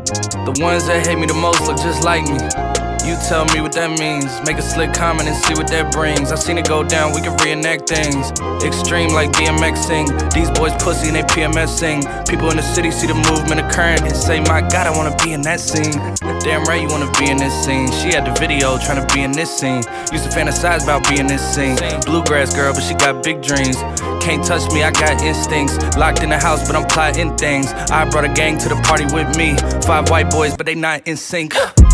The ones that hate me the most look just like me. You tell me what that means. Make a slick comment and see what that brings. I seen it go down, we can reenact things. Extreme like BMXing. These boys pussy and they PMSing. People in the city see the movement occurring and say, my God, I wanna be in that scene. Damn right you wanna be in this scene. She had the video trying to be in this scene. Used to fantasize about being this scene. Bluegrass girl, but she got big dreams. Can't touch me, I got instincts. Locked in the house, but I'm plotting things. I brought a gang to the party with me. 5 white boys, but they not in sync.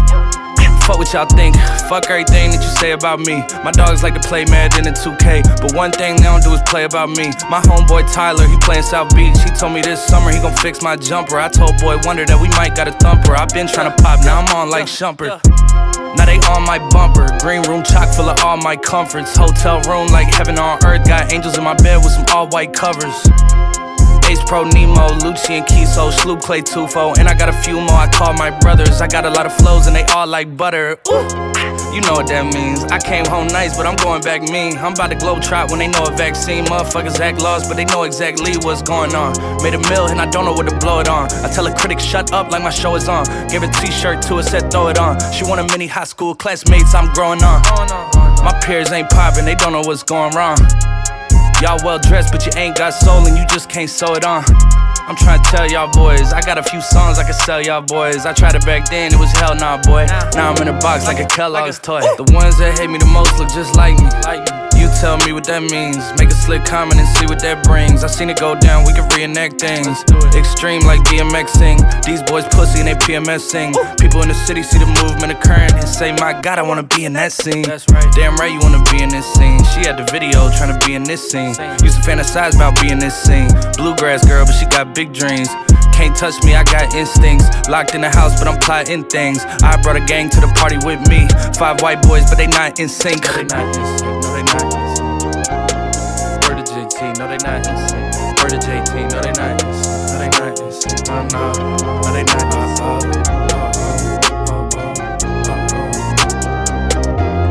Fuck what y'all think, fuck everything that you say about me. My dogs like to play Madden and 2K, but one thing they don't do is play about me. My homeboy Tyler, he playin' South Beach. He told me this summer he gon' fix my jumper. I told Boy Wonder that we might got a thumper. I been tryna pop, now I'm on like Shumpert. Now they on my bumper. Green room chock full of all my comforts. Hotel room like heaven on earth. Got angels in my bed with some all white covers. Ace Pro Nemo, Lucci and Kiso, Sloop Clay Tufo, and I got a few more I call my brothers. I got a lot of flows and they all like butter. Ooh, you know what that means. I came home nice, but I'm going back mean. I'm about to globe trot when they know a vaccine. Motherfuckers act lost, but they know exactly what's going on. Made a meal and I don't know what to blow it on. I tell a critic shut up like my show is on. Gave a t-shirt to her, said throw it on. She want a mini high school classmates, I'm growing on. My peers ain't popping, they don't know what's going wrong. Y'all well dressed, but you ain't got soul and you just can't sew it on. I'm trying to tell y'all boys, I got a few songs I can sell y'all boys. I tried it back then, it was hell nah, boy. Now I'm in a box like a Kellogg's toy. The ones that hate me the most look just like me. You tell me what that means. Make a slick comment and see what that brings. I seen it go down, we can reenact things. Extreme like BMXing. These boys pussy and they PMSing. People in the city see the movement occurring and say, my God, I wanna be in that scene. Damn right you wanna be in this scene. She had the video trying to be in this scene. Used to fantasize about being this scene. Bluegrass girl, but she got big dreams. Can't touch me, I got instincts. Locked in the house, but I'm plotting things. I brought a gang to the party with me. 5 white boys, but they not in sync. No, they not in sync. No, they not in sync. Word to JT, no, they not in sync.